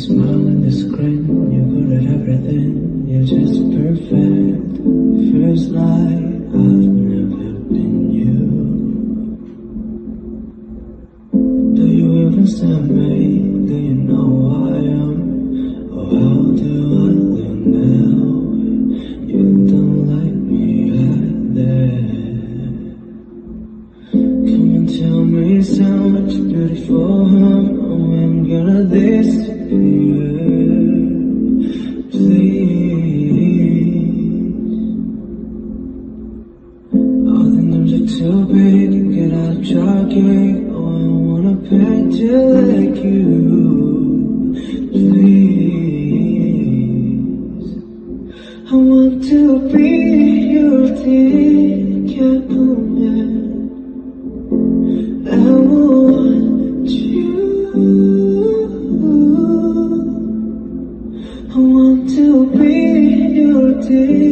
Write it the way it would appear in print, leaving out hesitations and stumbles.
smile and this grin, you're good at everything, you're just perfect. First light, I've never been you. Do you even stand me? Do you know who I am? Oh, how do I look now? You don't like me either. Come and tell me so much beautiful, oh, I'm gonna disappear. Please, all the names are too big, get out your gate. Oh, I wanna paint you like you. Please, I want to be your Decapolis. I want you. I want to be your day.